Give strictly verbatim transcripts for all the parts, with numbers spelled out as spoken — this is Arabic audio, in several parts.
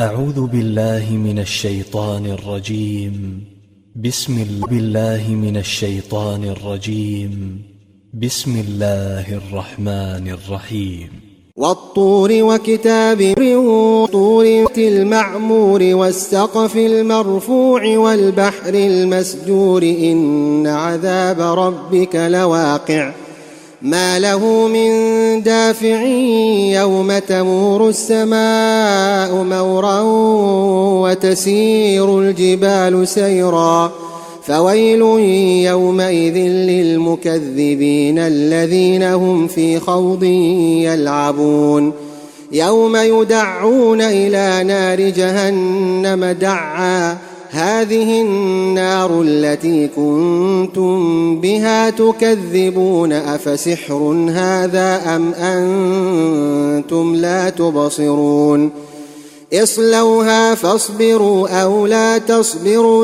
أعوذ بالله من الشيطان الرجيم. بسم الله بالله من الشيطان الرجيم. بسم الله الرحمن الرحيم. والطور وكتاب طور المعمور والسقف المرفوع والبحر المسجور إن عذاب ربك لواقع ما له من دافع يوم تمور السماء مورا وتسير الجبال سيرا فويل يومئذ للمكذبين الذين هم في خوض يلعبون يوم يدعون إلى نار جهنم دعا هذه النار التي كنتم بها تكذبون أفسحر هذا أم أنتم لا تبصرون اصلوها فاصبروا أو لا تصبروا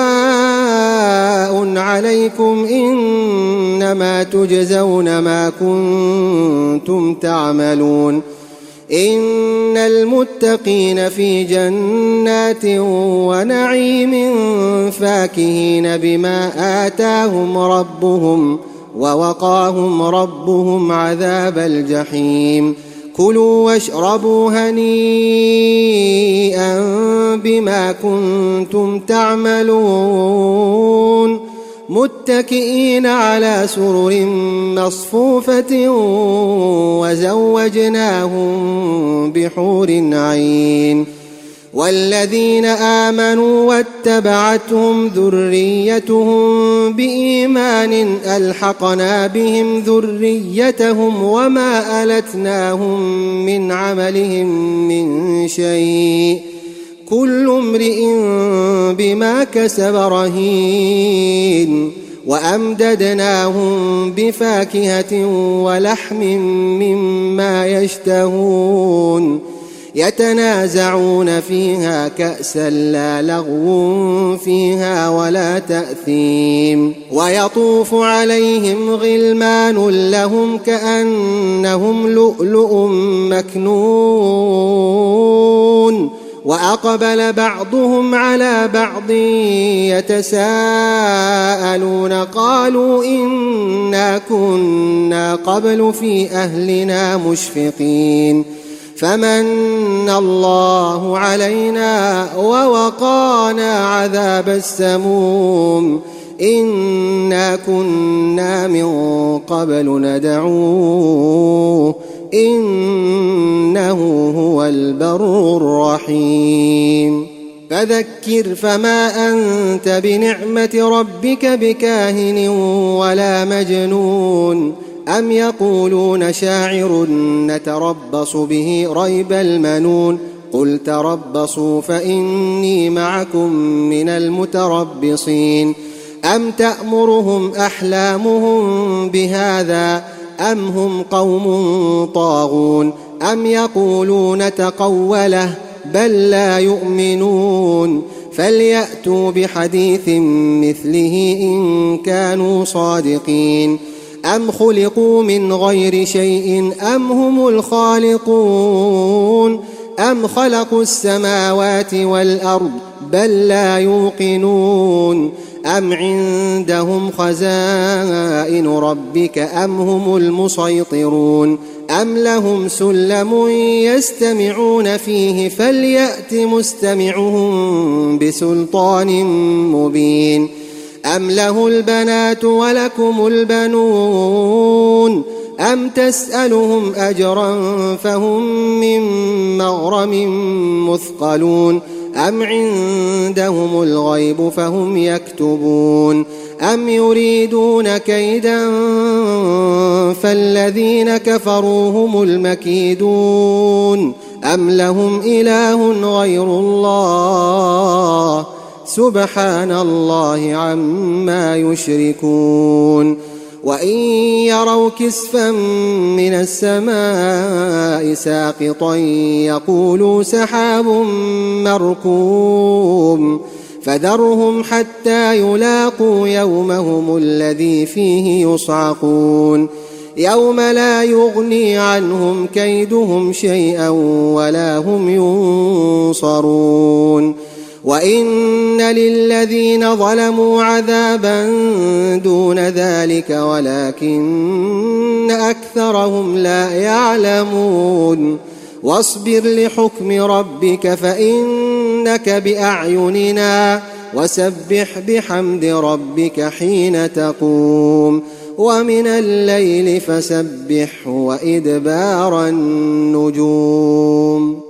سواء عليكم إنما تجزون ما كنتم تعملون إن المتقين في جنات ونعيم فاكهين بما آتاهم ربهم ووقاهم ربهم عذاب الجحيم كلوا واشربوا هنيئا بما كنتم تعملون متكئين على سرر مصفوفة وزوجناهم بحور عين والذين آمنوا واتبعتهم ذريتهم بإيمان ألحقنا بهم ذريتهم وما ألتناهم من عملهم من شيء كل امرئ بما كسب رهين وأمددناهم بفاكهة ولحم مما يشتهون يتنازعون فيها كأسا لا لغو فيها ولا تأثيم ويطوف عليهم غلمان لهم كأنهم لؤلؤ مكنون وأقبل بعضهم على بعض يتساءلون قالوا إنا كنا قبل في أهلنا مشفقين فمن الله علينا ووقانا عذاب السموم إنا كنا من قبل ندعوه إنه هو البر الرحيم فذكر فما أنت بنعمة ربك بكاهن ولا مجنون أم يقولون شاعر نتربص به ريب المنون قل تربصوا فإني معكم من المتربصين أم تأمرهم أحلامهم بهذا أم هم قوم طاغون أم يقولون تقوله بل لا يؤمنون فليأتوا بحديث مثله إن كانوا صادقين أم خلقوا من غير شيء أم هم الخالقون أم خلقوا السماوات والأرض بل لا يوقنون أم عندهم خزائن ربك أم هم المسيطرون أم لهم سلم يستمعون فيه فليأت مستمعهم بسلطان مبين أم له البنات ولكم البنون أم تسألهم أجرا فهم من مغرم مثقلون أم عندهم الغيب فهم يكتبون أم يريدون كيدا فالذين كفروا هم المكيدون أم لهم إله غير الله سبحان الله عما يشركون وإن يروا كسفا من السماء ساقطا يقولوا سحاب مركوم فذرهم حتى يلاقوا يومهم الذي فيه يصعقون يوم لا يغني عنهم كيدهم شيئا ولا هم ينصرون وإن للذين ظلموا عذابا دون ذلك ولكن أكثرهم لا يعلمون واصبر لحكم ربك فإنك بأعيننا وسبح بحمد ربك حين تقوم ومن الليل فسبحه وإدبار النجوم